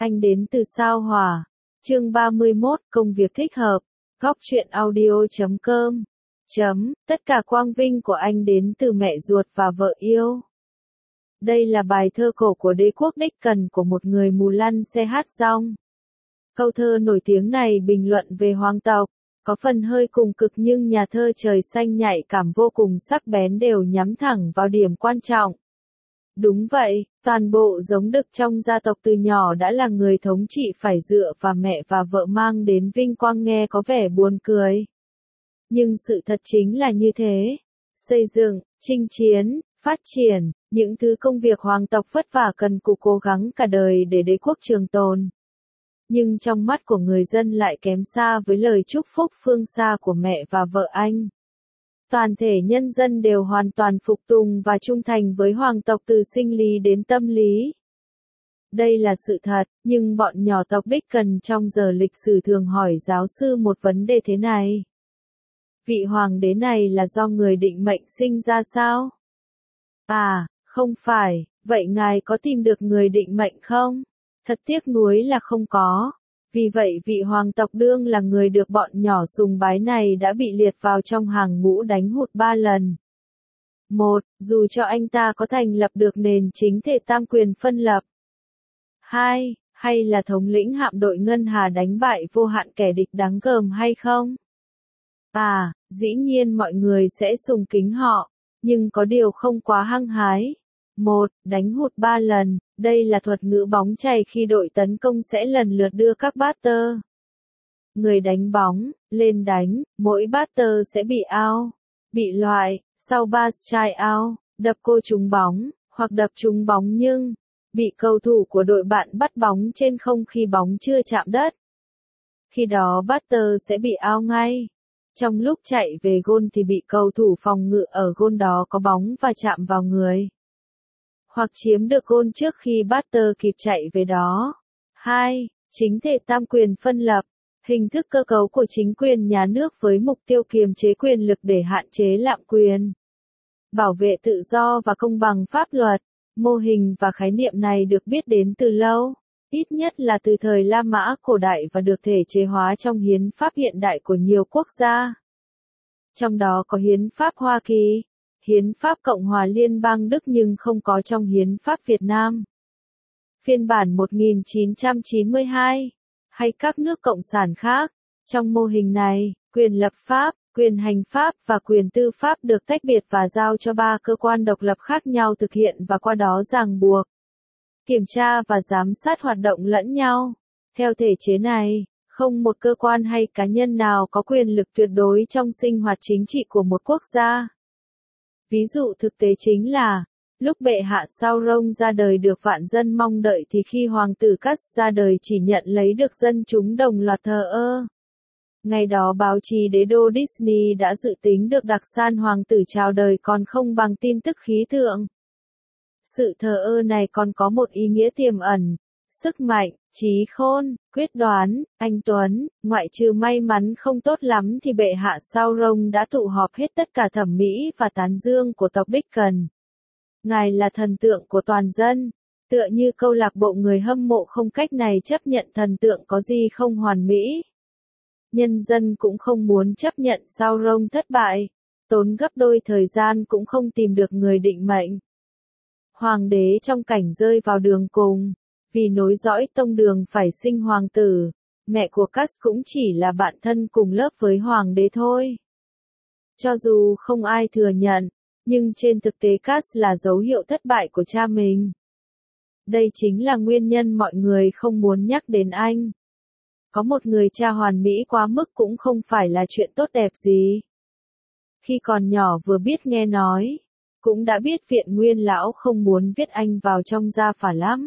Anh đến từ sao Hỏa. Chương 31, công việc thích hợp. Góc truyện audio.com. Tất cả quang vinh của anh đến từ mẹ ruột và vợ yêu. Đây là bài thơ cổ của đế quốc Dickens của một người mù lăn xe hát rong. Câu thơ nổi tiếng này bình luận về hoàng tộc, có phần hơi cùng cực nhưng nhà thơ trời xanh nhạy cảm vô cùng sắc bén đều nhắm thẳng vào điểm quan trọng. Đúng vậy, toàn bộ giống đực trong gia tộc từ nhỏ đã là người thống trị phải dựa vào mẹ và vợ mang đến vinh quang nghe có vẻ buồn cười. Nhưng sự thật chính là như thế. Xây dựng, chinh chiến, phát triển, những thứ công việc hoàng tộc vất vả cần cù cố gắng cả đời để đế quốc trường tồn. Nhưng trong mắt của người dân lại kém xa với lời chúc phúc phương xa của mẹ và vợ anh. Toàn thể nhân dân đều hoàn toàn phục tùng và trung thành với hoàng tộc từ sinh lý đến tâm lý. Đây là sự thật, nhưng bọn nhỏ tộc Dickens trong giờ lịch sử thường hỏi giáo sư một vấn đề thế này. Vị hoàng đế này là do người định mệnh sinh ra sao? À, không phải, vậy ngài có tìm được người định mệnh không? Thật tiếc nuối là không có. Vì vậy vị hoàng tộc đương là người được bọn nhỏ sùng bái này đã bị liệt vào trong hàng ngũ đánh hụt 3 lần. 1. Dù cho anh ta có thành lập được nền chính thể tam quyền phân lập. 2. Hay là thống lĩnh hạm đội Ngân Hà đánh bại vô hạn kẻ địch đáng gờm hay không? À, dĩ nhiên mọi người sẽ sùng kính họ, nhưng có điều không quá hăng hái. 1. Đánh hụt 3 lần, đây là thuật ngữ bóng chày khi đội tấn công sẽ lần lượt đưa các batter. Người đánh bóng, lên đánh, mỗi batter sẽ bị out, bị loại, sau 3 strike out, đập cô trúng bóng, hoặc đập trúng bóng nhưng, bị cầu thủ của đội bạn bắt bóng trên không khi bóng chưa chạm đất. Khi đó batter sẽ bị out ngay. Trong lúc chạy về gôn thì bị cầu thủ phòng ngự ở gôn đó có bóng và chạm vào người. Hoặc chiếm được gôn trước khi batter kịp chạy về đó. 2. Chính thể tam quyền phân lập. Hình thức cơ cấu của chính quyền nhà nước với mục tiêu kiềm chế quyền lực để hạn chế lạm quyền. Bảo vệ tự do và công bằng pháp luật. Mô hình và khái niệm này được biết đến từ lâu, ít nhất là từ thời La Mã cổ đại và được thể chế hóa trong hiến pháp hiện đại của nhiều quốc gia. Trong đó có hiến pháp Hoa Kỳ, hiến pháp Cộng hòa Liên bang Đức nhưng không có trong hiến pháp Việt Nam. Phiên bản 1992, hay các nước cộng sản khác. Trong mô hình này, quyền lập pháp, quyền hành pháp và quyền tư pháp được tách biệt và giao cho 3 cơ quan độc lập khác nhau thực hiện và qua đó ràng buộc, kiểm tra và giám sát hoạt động lẫn nhau. Theo thể chế này, không một cơ quan hay cá nhân nào có quyền lực tuyệt đối trong sinh hoạt chính trị của một quốc gia. Ví dụ thực tế chính là, lúc bệ hạ Sauron ra đời được vạn dân mong đợi thì khi hoàng tử Cát ra đời chỉ nhận lấy được dân chúng đồng loạt thờ ơ. Ngày đó báo chí đế đô Disney đã dự tính được đặc san hoàng tử chào đời còn không bằng tin tức khí tượng. Sự thờ ơ này còn có một ý nghĩa tiềm ẩn, sức mạnh, trí khôn, quyết đoán, anh tuấn, ngoại trừ may mắn không tốt lắm thì bệ hạ Sauron đã tụ họp hết tất cả thẩm mỹ và tán dương của tộc Dickens. Ngài là thần tượng của toàn dân, tựa như câu lạc bộ người hâm mộ không cách này chấp nhận thần tượng có gì không hoàn mỹ. Nhân dân cũng không muốn chấp nhận Sauron thất bại, tốn gấp đôi thời gian cũng không tìm được người định mệnh. Hoàng đế trong cảnh rơi vào đường cùng, vì nối dõi tông đường phải sinh hoàng tử, mẹ của Cát cũng chỉ là bạn thân cùng lớp với hoàng đế thôi. Cho dù không ai thừa nhận, nhưng trên thực tế Cát là dấu hiệu thất bại của cha mình. Đây chính là nguyên nhân mọi người không muốn nhắc đến anh. Có một người cha hoàn mỹ quá mức cũng không phải là chuyện tốt đẹp gì. Khi còn nhỏ vừa biết nghe nói, cũng đã biết viện nguyên lão không muốn viết anh vào trong gia phả lắm.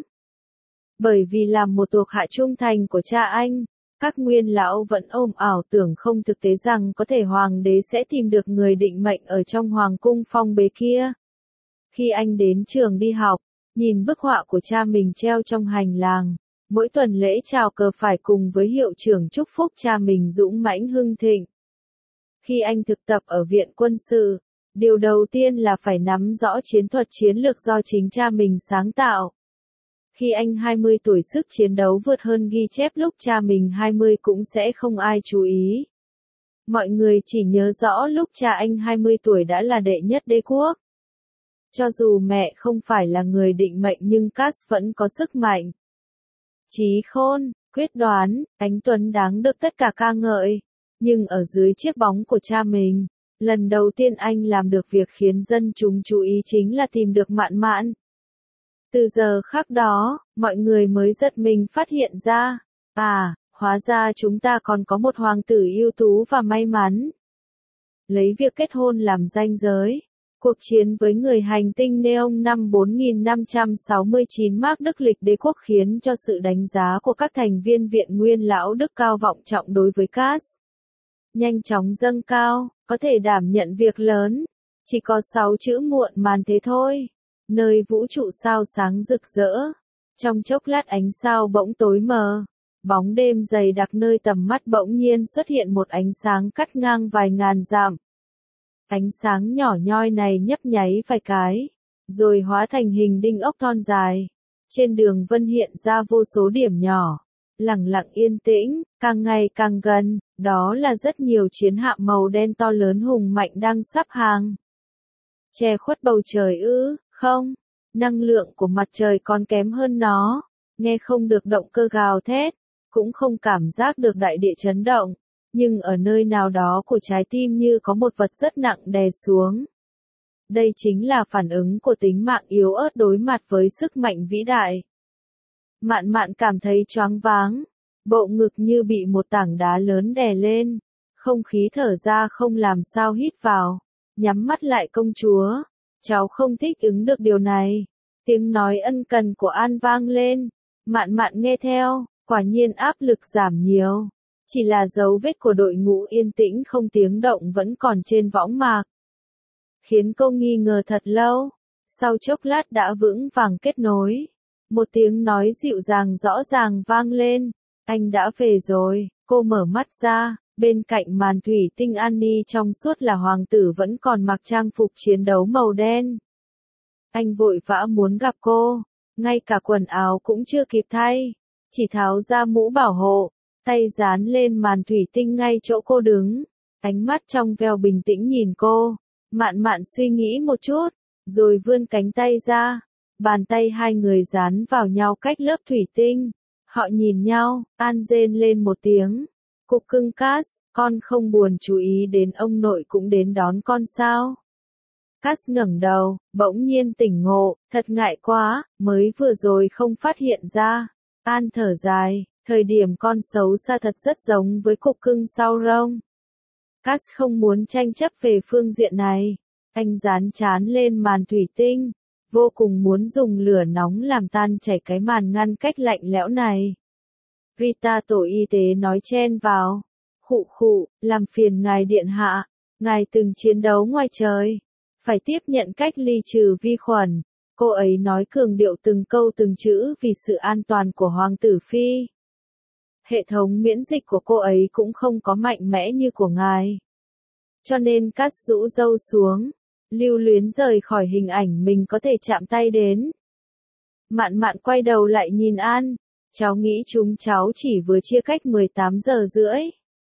Bởi vì làm một thuộc hạ trung thành của cha anh, các nguyên lão vẫn ôm ảo tưởng không thực tế rằng có thể hoàng đế sẽ tìm được người định mệnh ở trong hoàng cung phong bế kia. Khi anh đến trường đi học, nhìn bức họa của cha mình treo trong hành lang, mỗi tuần lễ chào cờ phải cùng với hiệu trưởng chúc phúc cha mình dũng mãnh hưng thịnh. Khi anh thực tập ở viện quân sự, điều đầu tiên là phải nắm rõ chiến thuật chiến lược do chính cha mình sáng tạo. Khi anh 20 tuổi sức chiến đấu vượt hơn ghi chép lúc cha mình 20 cũng sẽ không ai chú ý. Mọi người chỉ nhớ rõ lúc cha anh 20 tuổi đã là đệ nhất đế quốc. Cho dù mẹ không phải là người định mệnh nhưng Cass vẫn có sức mạnh. Trí khôn, quyết đoán, anh tuấn đáng được tất cả ca ngợi. Nhưng ở dưới chiếc bóng của cha mình, lần đầu tiên anh làm được việc khiến dân chúng chú ý chính là tìm được Mạn Mạn. Từ giờ khắc đó, mọi người mới giật mình phát hiện ra, hóa ra chúng ta còn có một hoàng tử ưu tú và may mắn. Lấy việc kết hôn làm ranh giới, cuộc chiến với người hành tinh Neon năm 4569 Mác Đức lịch đế quốc khiến cho sự đánh giá của các thành viên Viện Nguyên Lão Đức cao vọng trọng đối với Cass. Nhanh chóng dâng cao, có thể đảm nhận việc lớn. Chỉ có 6 chữ muộn màn thế thôi. Nơi vũ trụ sao sáng rực rỡ. Trong chốc lát ánh sao bỗng tối mờ. Bóng đêm dày đặc nơi tầm mắt bỗng nhiên xuất hiện một ánh sáng cắt ngang vài ngàn dặm. Ánh sáng nhỏ nhoi này nhấp nháy vài cái, rồi hóa thành hình đinh ốc thon dài. Trên đường vân hiện ra vô số điểm nhỏ, lặng lặng yên tĩnh, càng ngày càng gần, đó là rất nhiều chiến hạm màu đen to lớn hùng mạnh đang sắp hàng. Che khuất bầu trời ư, không, năng lượng của mặt trời còn kém hơn nó, nghe không được động cơ gào thét, cũng không cảm giác được đại địa chấn động. Nhưng ở nơi nào đó của trái tim như có một vật rất nặng đè xuống. Đây chính là phản ứng của tính mạng yếu ớt đối mặt với sức mạnh vĩ đại. Mạn Mạn cảm thấy choáng váng, bộ ngực như bị một tảng đá lớn đè lên, không khí thở ra không làm sao hít vào, nhắm mắt lại công chúa, cháu không thích ứng được điều này. Tiếng nói ân cần của An vang lên, Mạn Mạn nghe theo, quả nhiên áp lực giảm nhiều. Chỉ là dấu vết của đội ngũ yên tĩnh không tiếng động vẫn còn trên võng mạc. Khiến cô nghi ngờ thật lâu. Sau chốc lát đã vững vàng kết nối. Một tiếng nói dịu dàng rõ ràng vang lên. Anh đã về rồi. Cô mở mắt ra. Bên cạnh màn thủy tinh Annie trong suốt là hoàng tử vẫn còn mặc trang phục chiến đấu màu đen. Anh vội vã muốn gặp cô. Ngay cả quần áo cũng chưa kịp thay. Chỉ tháo ra mũ bảo hộ. Tay dán lên màn thủy tinh ngay chỗ cô đứng. Ánh mắt trong veo bình tĩnh nhìn cô. Mạn Mạn suy nghĩ một chút, rồi vươn cánh tay ra. Bàn tay hai người dán vào nhau cách lớp thủy tinh. Họ nhìn nhau, An rên lên một tiếng. Cục cưng Cass, con không buồn chú ý đến ông nội cũng đến đón con sao? Cass ngẩng đầu, bỗng nhiên tỉnh ngộ, thật ngại quá, mới vừa rồi không phát hiện ra. An thở dài. Thời điểm con xấu xa thật rất giống với cục cưng sau rông. Cass không muốn tranh chấp về phương diện này. Anh dán trán lên màn thủy tinh. Vô cùng muốn dùng lửa nóng làm tan chảy cái màn ngăn cách lạnh lẽo này. Rita tổ y tế nói chen vào. Khụ khụ, làm phiền ngài điện hạ. Ngài từng chiến đấu ngoài trời. Phải tiếp nhận cách ly trừ vi khuẩn. Cô ấy nói cường điệu từng câu từng chữ vì sự an toàn của hoàng tử phi. Hệ thống miễn dịch của cô ấy cũng không có mạnh mẽ như của ngài. Cho nên Cass rũ râu xuống, lưu luyến rời khỏi hình ảnh mình có thể chạm tay đến. Mạn Mạn quay đầu lại nhìn An, cháu nghĩ chúng cháu chỉ vừa chia cách 18 giờ rưỡi.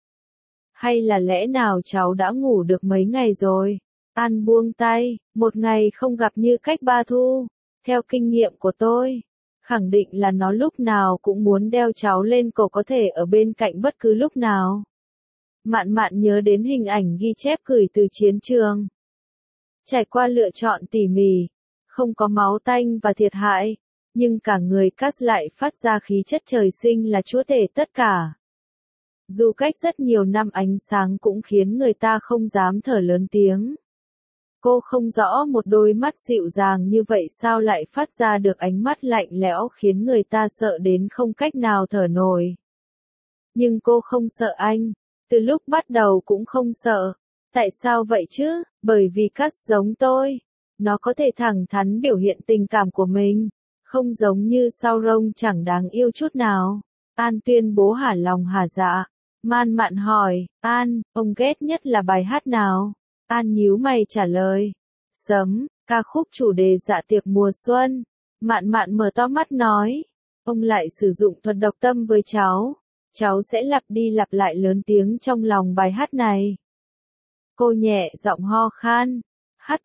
Hay là lẽ nào cháu đã ngủ được mấy ngày rồi? An buông tay, một ngày không gặp như cách 3 thu. Theo kinh nghiệm của tôi, khẳng định là nó lúc nào cũng muốn đeo cháu lên cổ có thể ở bên cạnh bất cứ lúc nào. Mạn Mạn nhớ đến hình ảnh ghi chép gửi từ chiến trường. Trải qua lựa chọn tỉ mỉ, không có máu tanh và thiệt hại, nhưng cả người Cass lại phát ra khí chất trời sinh là chúa tể tất cả. Dù cách rất nhiều năm ánh sáng cũng khiến người ta không dám thở lớn tiếng. Cô không rõ một đôi mắt dịu dàng như vậy sao lại phát ra được ánh mắt lạnh lẽo khiến người ta sợ đến không cách nào thở nổi. Nhưng cô không sợ anh, từ lúc bắt đầu cũng không sợ. Tại sao vậy chứ? Bởi vì Cass giống tôi. Nó có thể thẳng thắn biểu hiện tình cảm của mình, không giống như Sauron chẳng đáng yêu chút nào. An tuyên bố hả lòng hả dạ. Mạn Mạn hỏi, An, ông ghét nhất là bài hát nào? An nhíu mày trả lời, Sấm, ca khúc chủ đề dạ tiệc mùa xuân. Mạn Mạn mở to mắt nói. Ông lại sử dụng thuật độc tâm với cháu. Cháu sẽ lặp đi lặp lại lớn tiếng trong lòng bài hát này. Cô nhẹ giọng ho khan. Hát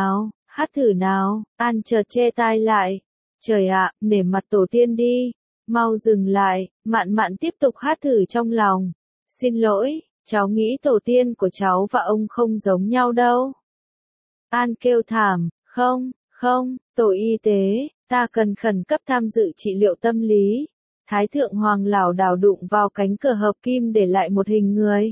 thử nào, An chợt che tai lại. Trời ạ, nể mặt tổ tiên đi. Mau dừng lại, Mạn Mạn tiếp tục hát thử trong lòng. Xin lỗi, cháu nghĩ tổ tiên của cháu và ông không giống nhau đâu. An kêu thảm, không, tổ y tế, ta cần khẩn cấp tham dự trị liệu tâm lý. Thái thượng hoàng lảo đảo đụng vào cánh cửa hợp kim để lại một hình người.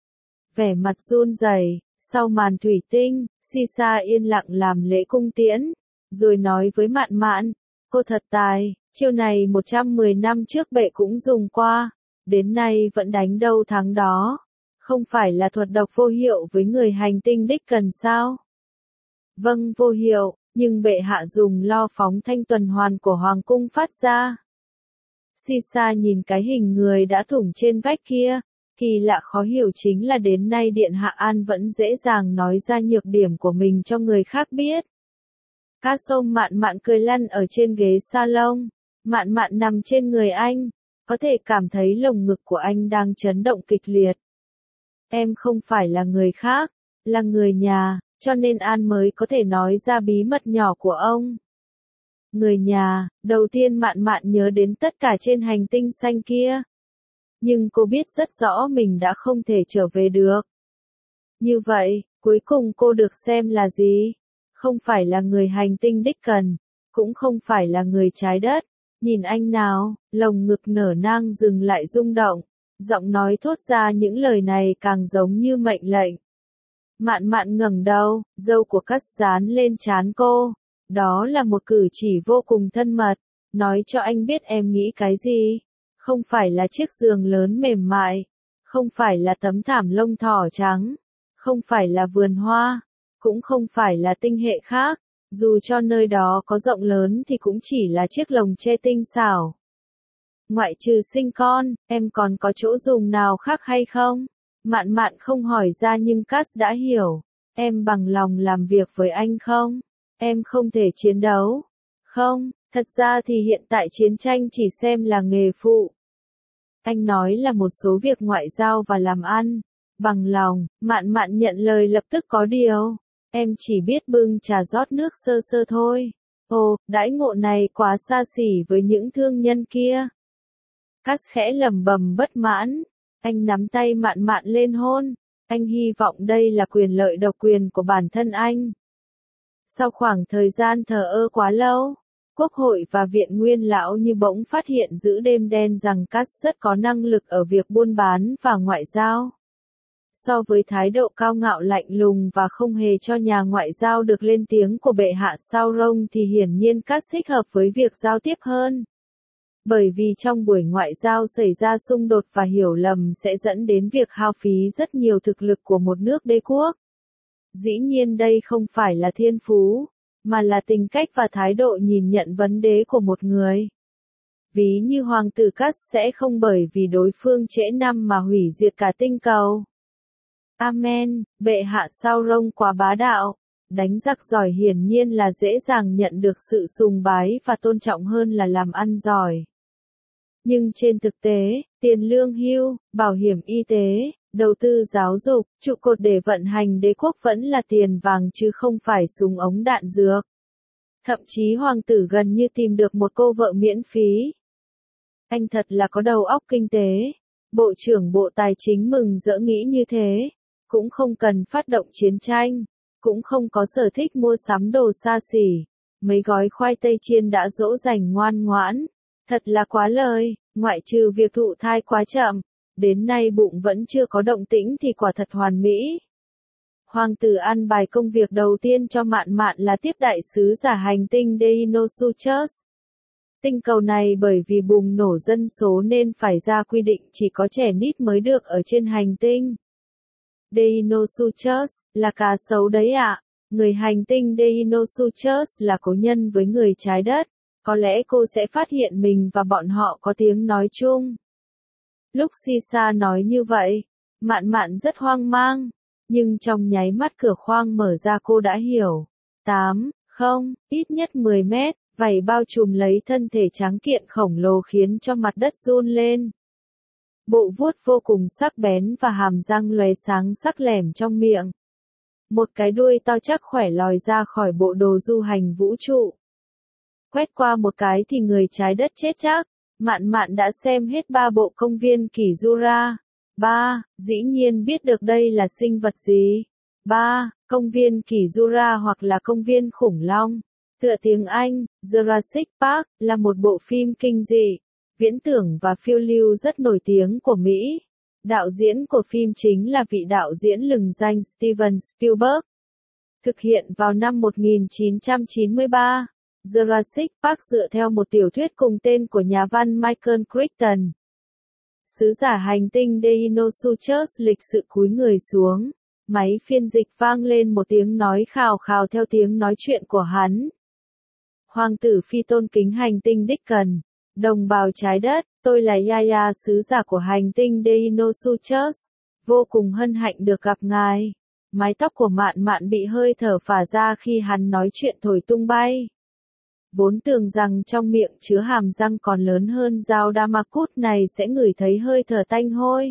Vẻ mặt run rẩy, sau màn thủy tinh, Sisa yên lặng làm lễ cung tiễn, rồi nói với Mạn Mạn, cô thật tài, chiêu này 110 năm trước bệ cũng dùng qua, đến nay vẫn đánh đâu thắng đó. Không phải là thuật độc vô hiệu với người hành tinh đích cần sao? Vâng, vô hiệu, nhưng bệ hạ dùng lo phóng thanh tuần hoàn của hoàng cung phát ra. Sisa nhìn cái hình người đã thủng trên vách kia, kỳ lạ khó hiểu chính là đến nay Điện Hạ An vẫn dễ dàng nói ra nhược điểm của mình cho người khác biết. Cát Sông Mạn Mạn cười lăn ở trên ghế salon, Mạn Mạn nằm trên người anh, có thể cảm thấy lồng ngực của anh đang chấn động kịch liệt. Em không phải là người khác, là người nhà, cho nên An mới có thể nói ra bí mật nhỏ của ông. Người nhà, đầu tiên Mạn Mạn nhớ đến tất cả trên hành tinh xanh kia. Nhưng cô biết rất rõ mình đã không thể trở về được. Như vậy, cuối cùng cô được xem là gì? Không phải là người hành tinh đích cần, cũng không phải là người trái đất. Nhìn anh nào, lồng ngực nở nang dừng lại rung động, giọng nói thốt ra những lời này càng giống như mệnh lệnh. Mạn Mạn ngẩng đầu, râu của Cát dán lên trán cô. Đó là một cử chỉ vô cùng thân mật, nói cho anh biết em nghĩ cái gì. Không phải là chiếc giường lớn mềm mại, không phải là tấm thảm lông thỏ trắng, không phải là vườn hoa, cũng không phải là tinh hệ khác, dù cho nơi đó có rộng lớn thì cũng chỉ là chiếc lồng tre tinh xảo. Ngoại trừ sinh con, em còn có chỗ dùng nào khác hay không? Mạn Mạn không hỏi ra nhưng Cass đã hiểu. Em bằng lòng làm việc với anh không? Em không thể chiến đấu. Không, thật ra thì hiện tại chiến tranh chỉ xem là nghề phụ. Anh nói là một số việc ngoại giao và làm ăn. Bằng lòng, Mạn Mạn nhận lời lập tức có điều. Em chỉ biết bưng trà rót nước sơ sơ thôi. Ồ, đãi ngộ này quá xa xỉ với những thương nhân kia. Cass khẽ lẩm bẩm bất mãn. Anh nắm tay Mạn Mạn lên hôn. Anh hy vọng đây là quyền lợi độc quyền của bản thân anh. Sau khoảng thời gian thờ ơ quá lâu, Quốc hội và Viện Nguyên Lão như bỗng phát hiện giữa đêm đen rằng Cass rất có năng lực ở việc buôn bán và ngoại giao. So với thái độ cao ngạo lạnh lùng và không hề cho nhà ngoại giao được lên tiếng của bệ hạ Sauron thì hiển nhiên Cass thích hợp với việc giao tiếp hơn. Bởi vì trong buổi ngoại giao xảy ra xung đột và hiểu lầm sẽ dẫn đến việc hao phí rất nhiều thực lực của một nước đế quốc. Dĩ nhiên đây không phải là thiên phú, mà là tính cách và thái độ nhìn nhận vấn đề của một người. Ví như hoàng tử Cass sẽ không bởi vì đối phương trễ năm mà hủy diệt cả tinh cầu. Amen, bệ hạ Sauron quá bá đạo. Đánh giặc giỏi hiển nhiên là dễ dàng nhận được sự sùng bái và tôn trọng hơn là làm ăn giỏi. Nhưng trên thực tế, tiền lương hưu, bảo hiểm y tế, đầu tư giáo dục, trụ cột để vận hành đế quốc vẫn là tiền vàng chứ không phải súng ống đạn dược. Thậm chí hoàng tử gần như tìm được một cô vợ miễn phí. Anh thật là có đầu óc kinh tế. Bộ trưởng Bộ Tài chính mừng rỡ nghĩ như thế. Cũng không cần phát động chiến tranh. Cũng không có sở thích mua sắm đồ xa xỉ. Mấy gói khoai tây chiên đã dỗ dành ngoan ngoãn. Thật là quá lời, ngoại trừ việc thụ thai quá chậm. Đến nay bụng vẫn chưa có động tĩnh thì quả thật hoàn mỹ. Hoàng tử an bài công việc đầu tiên cho Mạn Mạn là tiếp đại sứ giả hành tinh Deinosuchus. Tinh cầu này bởi vì bùng nổ dân số nên phải ra quy định chỉ có trẻ nít mới được ở trên hành tinh. Deinosuchus, là cá sấu đấy ạ. Người hành tinh Deinosuchus là cố nhân với người trái đất. Có lẽ cô sẽ phát hiện mình và bọn họ có tiếng nói chung. Lúc Sisa nói như vậy, Mạn Mạn rất hoang mang. Nhưng trong nháy mắt cửa khoang mở ra cô đã hiểu. 8, không, ít nhất 10 mét, Vảy bao trùm lấy thân thể trắng kiện khổng lồ khiến cho mặt đất run lên. Bộ vuốt vô cùng sắc bén và hàm răng lóe sáng sắc lẻm trong miệng. Một cái đuôi to chắc khỏe lòi ra khỏi bộ đồ du hành vũ trụ. Quét qua một cái thì người trái đất chết chắc. Mạn Mạn đã xem hết 3 bộ công viên kỷ Jura. 3. Dĩ nhiên biết được đây là sinh vật gì. 3. Công viên kỷ Jura hoặc là công viên khủng long. Tựa tiếng Anh, Jurassic Park, là một bộ phim kinh dị, viễn tưởng và phiêu lưu rất nổi tiếng của Mỹ. Đạo diễn của phim chính là vị đạo diễn lừng danh Steven Spielberg. Thực hiện vào năm 1993, Jurassic Park dựa theo một tiểu thuyết cùng tên của nhà văn Michael Crichton. Sứ giả hành tinh Deinosuchus lịch sự cúi người xuống. Máy phiên dịch vang lên một tiếng nói khào khào theo tiếng nói chuyện của hắn. Hoàng tử phi tôn kính hành tinh đích cần. Đồng bào trái đất, tôi là Yaya, sứ giả của hành tinh Deinosuchus. Vô cùng hân hạnh được gặp ngài. Mái tóc của Mạn Mạn bị hơi thở phả ra khi hắn nói chuyện thổi tung bay. Vốn tưởng rằng trong miệng chứa hàm răng còn lớn hơn dao Damascus này sẽ ngửi thấy hơi thở tanh hôi.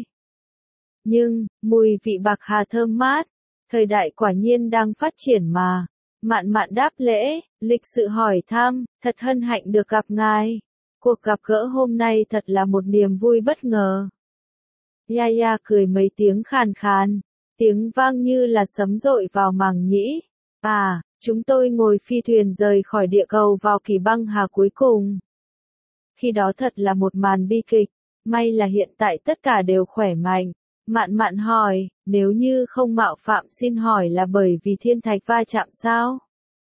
Nhưng, mùi vị bạc hà thơm mát. Thời đại quả nhiên đang phát triển mà. Mạn Mạn đáp lễ, lịch sự hỏi thăm, thật hân hạnh được gặp ngài. Cuộc gặp gỡ hôm nay thật là một niềm vui bất ngờ. Yaya cười mấy tiếng khàn khàn, tiếng vang như là sấm dội vào màng nhĩ. À, chúng tôi ngồi phi thuyền rời khỏi địa cầu vào kỳ băng hà cuối cùng. Khi đó thật là một màn bi kịch, may là hiện tại tất cả đều khỏe mạnh. Mạn Mạn hỏi, nếu như không mạo phạm xin hỏi là bởi vì thiên thạch va chạm sao?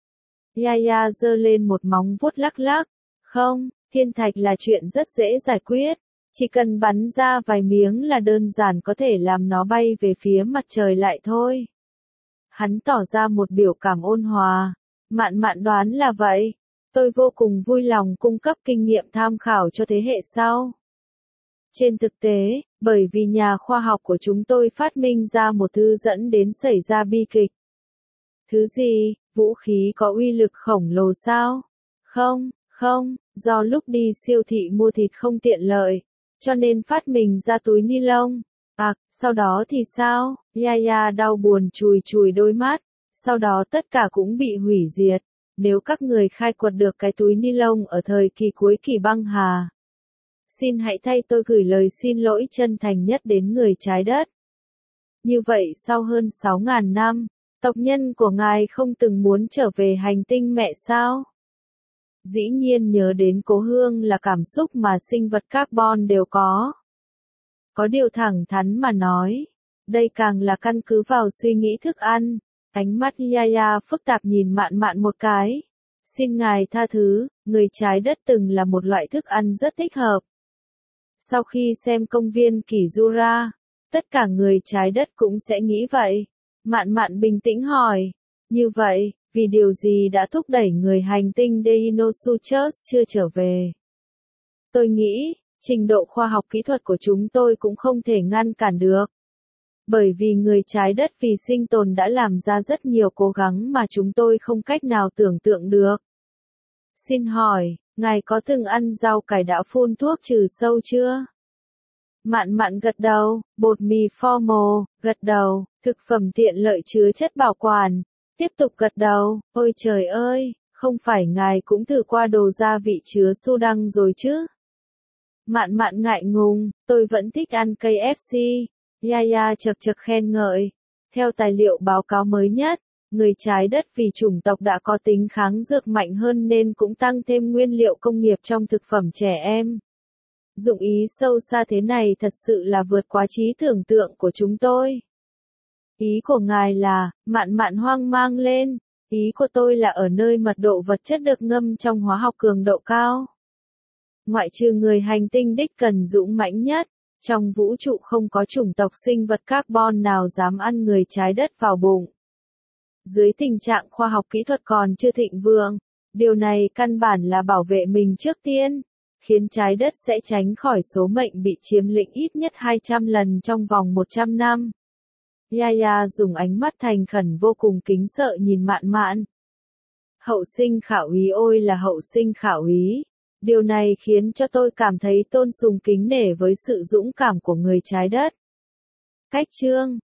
Yaya giơ lên một móng vuốt lắc lắc. Không, thiên thạch là chuyện rất dễ giải quyết. Chỉ cần bắn ra vài miếng là đơn giản có thể làm nó bay về phía mặt trời lại thôi. Hắn tỏ ra một biểu cảm ôn hòa. Mạn Mạn đoán là vậy. Tôi vô cùng vui lòng cung cấp kinh nghiệm tham khảo cho thế hệ sau. Trên thực tế, bởi vì nhà khoa học của chúng tôi phát minh ra một thứ dẫn đến xảy ra bi kịch. Thứ gì? Vũ khí có uy lực khổng lồ sao? Không, do lúc đi siêu thị mua thịt không tiện lợi, cho nên phát minh ra túi ni lông. À, sau đó thì sao? Yaya đau buồn chùi chùi đôi mắt, sau đó tất cả cũng bị hủy diệt. Nếu các người khai quật được cái túi ni lông ở thời kỳ cuối kỳ băng hà, xin hãy thay tôi gửi lời xin lỗi chân thành nhất đến người trái đất. Như vậy sau hơn 6.000 năm, tộc nhân của ngài không từng muốn trở về hành tinh mẹ sao? Dĩ nhiên nhớ đến cố hương là cảm xúc mà sinh vật carbon đều có. Có điều thẳng thắn mà nói, đây càng là căn cứ vào suy nghĩ thức ăn. Ánh mắt Yaya phức tạp nhìn Mạn Mạn một cái. Xin ngài tha thứ, người trái đất từng là một loại thức ăn rất thích hợp. Sau khi xem công viên kỷ Jura, tất cả người trái đất cũng sẽ nghĩ vậy. Mạn Mạn bình tĩnh hỏi, như vậy, vì điều gì đã thúc đẩy người hành tinh Deinosuchus chưa trở về? Tôi nghĩ, trình độ khoa học kỹ thuật của chúng tôi cũng không thể ngăn cản được. Bởi vì người trái đất vì sinh tồn đã làm ra rất nhiều cố gắng mà chúng tôi không cách nào tưởng tượng được. Xin hỏi, ngài có từng ăn rau cải đã phun thuốc trừ sâu chưa? Mạn Mạn gật đầu, bột mì formal, gật đầu, thực phẩm tiện lợi chứa chất bảo quản, tiếp tục gật đầu, ôi trời ơi, không phải ngài cũng thử qua đồ gia vị chứa su đăng rồi chứ? Mạn Mạn ngại ngùng, tôi vẫn thích ăn KFC. Yaya chật chật khen ngợi. Theo tài liệu báo cáo mới nhất, người trái đất vì chủng tộc đã có tính kháng dược mạnh hơn nên cũng tăng thêm nguyên liệu công nghiệp trong thực phẩm trẻ em. Dụng ý sâu xa thế này thật sự là vượt quá trí tưởng tượng của chúng tôi. Ý của ngài là, Mạn Mạn hoang mang lên, ý của tôi là ở nơi mật độ vật chất được ngâm trong hóa học cường độ cao. Ngoại trừ người hành tinh đích cần dũng mãnh nhất, trong vũ trụ không có chủng tộc sinh vật carbon nào dám ăn người trái đất vào bụng. Dưới tình trạng khoa học kỹ thuật còn chưa thịnh vượng, điều này căn bản là bảo vệ mình trước tiên, khiến trái đất sẽ tránh khỏi số mệnh bị chiếm lĩnh ít nhất 200 lần trong vòng 100 năm. Yaya dùng ánh mắt thành khẩn vô cùng kính sợ nhìn Mạn Mạn. Hậu sinh khảo úy ôi là hậu sinh khảo úy. Điều này khiến cho tôi cảm thấy tôn sùng kính nể với sự dũng cảm của người trái đất. Cách chương